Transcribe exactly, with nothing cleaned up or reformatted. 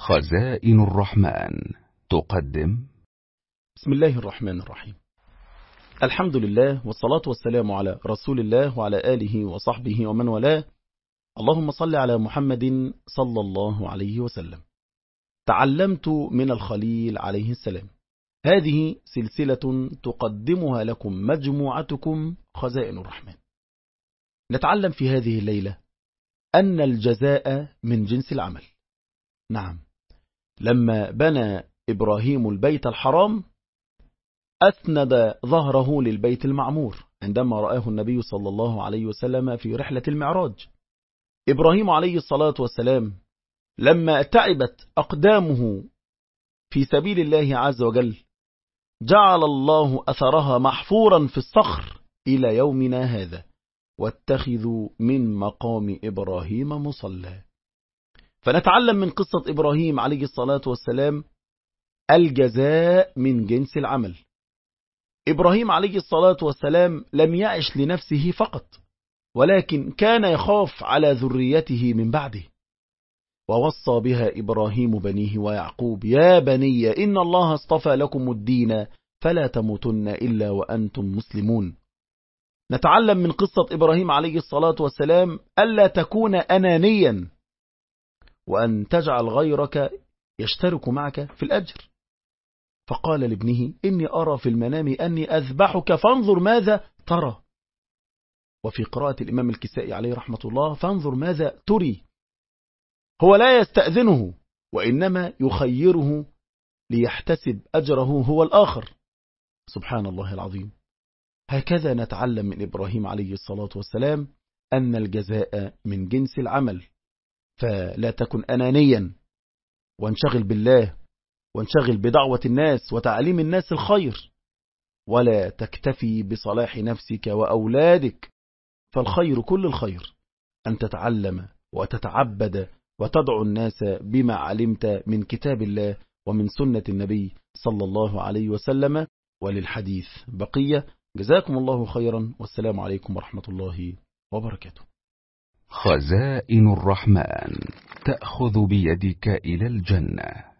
خزائن الرحمن تقدم. بسم الله الرحمن الرحيم. الحمد لله والصلاة والسلام على رسول الله وعلى آله وصحبه ومن والاه. اللهم صل على محمد صلى الله عليه وسلم. تعلمت من الخليل عليه السلام. هذه سلسلة تقدمها لكم مجموعتكم خزائن الرحمن. نتعلم في هذه الليلة أن الجزاء من جنس العمل. نعم، لما بنى إبراهيم البيت الحرام أسند ظهره للبيت المعمور عندما رآه النبي صلى الله عليه وسلم في رحلة المعراج. إبراهيم عليه الصلاة والسلام لما تعبت أقدامه في سبيل الله عز وجل جعل الله أثرها محفورا في الصخر إلى يومنا هذا، واتخذوا من مقام إبراهيم مصلى. فنتعلم من قصة إبراهيم عليه الصلاة والسلام الجزاء من جنس العمل. إبراهيم عليه الصلاة والسلام لم يعش لنفسه فقط، ولكن كان يخاف على ذريته من بعده، ووصى بها إبراهيم بنيه ويعقوب: يا بني إن الله اصطفى لكم الدين فلا تموتن إلا وأنتم مسلمون. نتعلم من قصة إبراهيم عليه الصلاة والسلام ألا تكون أنانيا، وأن تجعل غيرك يشترك معك في الأجر. فقال لابنه: إني أرى في المنام أني أذبحك فانظر ماذا ترى. وفي قراءة الإمام الكسائي عليه رحمة الله: فانظر ماذا تري. هو لا يستأذنه، وإنما يخيره ليحتسب أجره هو الآخر. سبحان الله العظيم. هكذا نتعلم من إبراهيم عليه الصلاة والسلام أن الجزاء من جنس العمل. فلا تكن أنانيا، وانشغل بالله، وانشغل بدعوة الناس وتعليم الناس الخير، ولا تكتفي بصلاح نفسك وأولادك. فالخير كل الخير أن تتعلم وتتعبد وتدعو الناس بما علمت من كتاب الله ومن سنة النبي صلى الله عليه وسلم. وللحديث بقية. جزاكم الله خيرا، والسلام عليكم ورحمة الله وبركاته. خزائن الرحمن تأخذ بيدك إلى الجنة.